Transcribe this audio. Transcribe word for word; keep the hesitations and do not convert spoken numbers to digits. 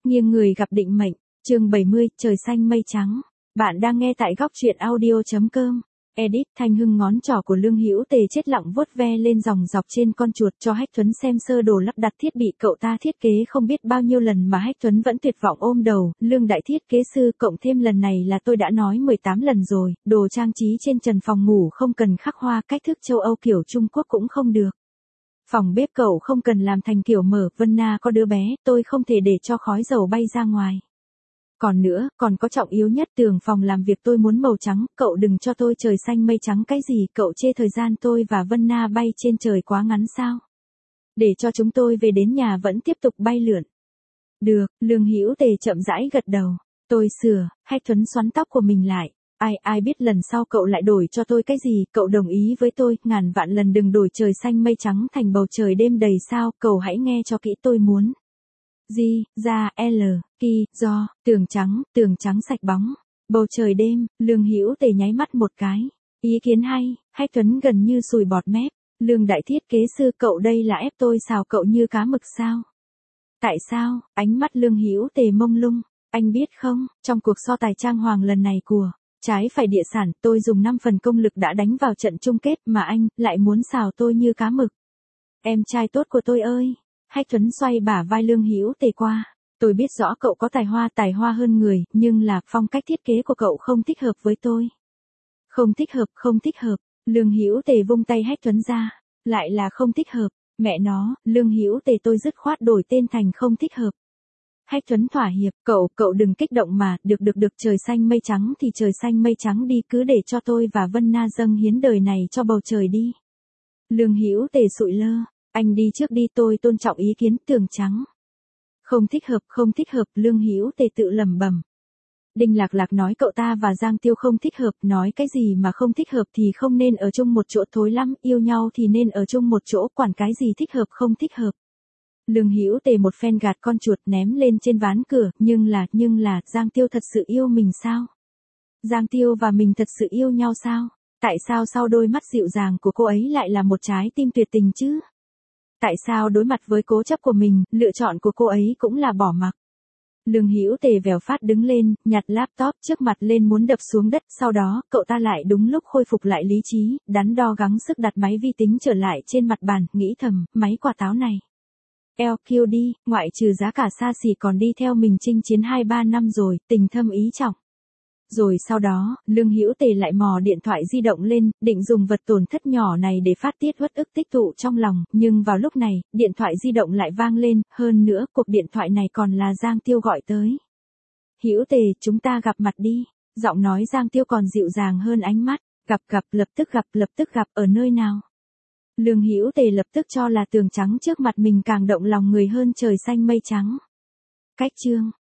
Nghiêng người gặp định mệnh, chương bảy mươi, trời xanh mây trắng. Bạn đang nghe tại góc truyện audio chấm com. Edit. Thanh Hưng ngón trỏ của Lương Hữu Tề chết lặng vuốt ve lên dòng dọc trên con chuột cho Hách Tuấn xem sơ đồ lắp đặt thiết bị cậu ta thiết kế không biết bao nhiêu lần mà Hách Tuấn vẫn tuyệt vọng ôm đầu. Lương đại thiết kế sư, cộng thêm lần này là tôi đã nói mười tám lần rồi, đồ trang trí trên trần phòng ngủ không cần khắc hoa cách thức châu Âu kiểu Trung Quốc cũng không được. Phòng bếp cậu không cần làm thành kiểu mở, Vân Na có đứa bé, tôi không thể để cho khói dầu bay ra ngoài. Còn nữa, còn có trọng yếu nhất, tường phòng làm việc tôi muốn màu trắng, cậu đừng cho tôi trời xanh mây trắng cái gì, cậu chê thời gian tôi và Vân Na bay trên trời quá ngắn sao? Để cho chúng tôi về đến nhà vẫn tiếp tục bay lượn. Được, Lương Hữu Tề chậm rãi gật đầu. Tôi sửa. Hách Tuấn xoắn tóc của mình lại. Ai, ai biết lần sau cậu lại đổi cho tôi cái gì, cậu đồng ý với tôi, ngàn vạn lần đừng đổi trời xanh mây trắng thành bầu trời đêm đầy sao, cậu hãy nghe cho kỹ tôi muốn. G, ra, L, Ki, do, tường trắng, tường trắng sạch bóng, bầu trời đêm. Lương Hữu Tề nháy mắt một cái. Ý kiến hay. Hách Tuấn gần như sùi bọt mép. Lương đại thiết kế sư, cậu đây là ép tôi xào cậu như cá mực sao? Tại sao? Ánh mắt Lương Hữu Tề mông lung. Anh biết không, trong cuộc so tài trang hoàng lần này của trái phải địa sản, tôi dùng năm phần công lực đã đánh vào trận chung kết mà anh lại muốn xào tôi như cá mực. Em trai tốt của tôi ơi. Hách Tuấn xoay bả vai Lương Hữu Tề qua. Tôi biết rõ cậu có tài hoa, tài hoa hơn người, nhưng là phong cách thiết kế của cậu không thích hợp với tôi. Không thích hợp, không thích hợp. Lương Hữu Tề vung tay Hách Tuấn ra. Lại là không thích hợp. Mẹ nó, Lương Hữu Tề, tôi dứt khoát đổi tên thành không thích hợp. Hách Tuấn thỏa hiệp, cậu, cậu đừng kích động mà, được được được, trời xanh mây trắng thì trời xanh mây trắng đi, cứ để cho tôi và Vân Na dâng hiến đời này cho bầu trời đi. Lương Hữu Tề sụi lơ, anh đi trước đi, tôi tôn trọng ý kiến, tường trắng. Không thích hợp, không thích hợp, Lương Hữu Tề tự lẩm bẩm. Đinh Lạc Lạc nói cậu ta và Giang Tiêu không thích hợp, nói cái gì mà không thích hợp thì không nên ở chung một chỗ, thối lắm, yêu nhau thì nên ở chung một chỗ, quản cái gì thích hợp không thích hợp. Lương Hữu Tề một phen gạt con chuột ném lên trên ván cửa, nhưng là, nhưng là, Giang Tiêu thật sự yêu mình sao? Giang Tiêu và mình thật sự yêu nhau sao? Tại sao sau đôi mắt dịu dàng của cô ấy lại là một trái tim tuyệt tình chứ? Tại sao đối mặt với cố chấp của mình, lựa chọn của cô ấy cũng là bỏ mặc? Lương Hữu Tề vèo phát đứng lên, nhặt laptop trước mặt lên muốn đập xuống đất, sau đó, cậu ta lại đúng lúc khôi phục lại lý trí, đắn đo gắng sức đặt máy vi tính trở lại trên mặt bàn, nghĩ thầm, máy quả táo này. lờ quy đi, ngoại trừ giá cả xa xỉ còn đi theo mình chinh chiến hai ba năm rồi, tình thâm ý trọng. Rồi sau đó, Lương Hữu Tề lại mò điện thoại di động lên, định dùng vật tổn thất nhỏ này để phát tiết uất ức tích tụ trong lòng, nhưng vào lúc này, điện thoại di động lại vang lên, hơn nữa, cuộc điện thoại này còn là Giang Tiêu gọi tới. Hữu Tề, chúng ta gặp mặt đi. Giọng nói Giang Tiêu còn dịu dàng hơn ánh mắt, gặp gặp, lập tức gặp, lập tức gặp, ở nơi nào? Lương Hữu Tề lập tức cho là tường trắng trước mặt mình càng động lòng người hơn trời xanh mây trắng. Cách chương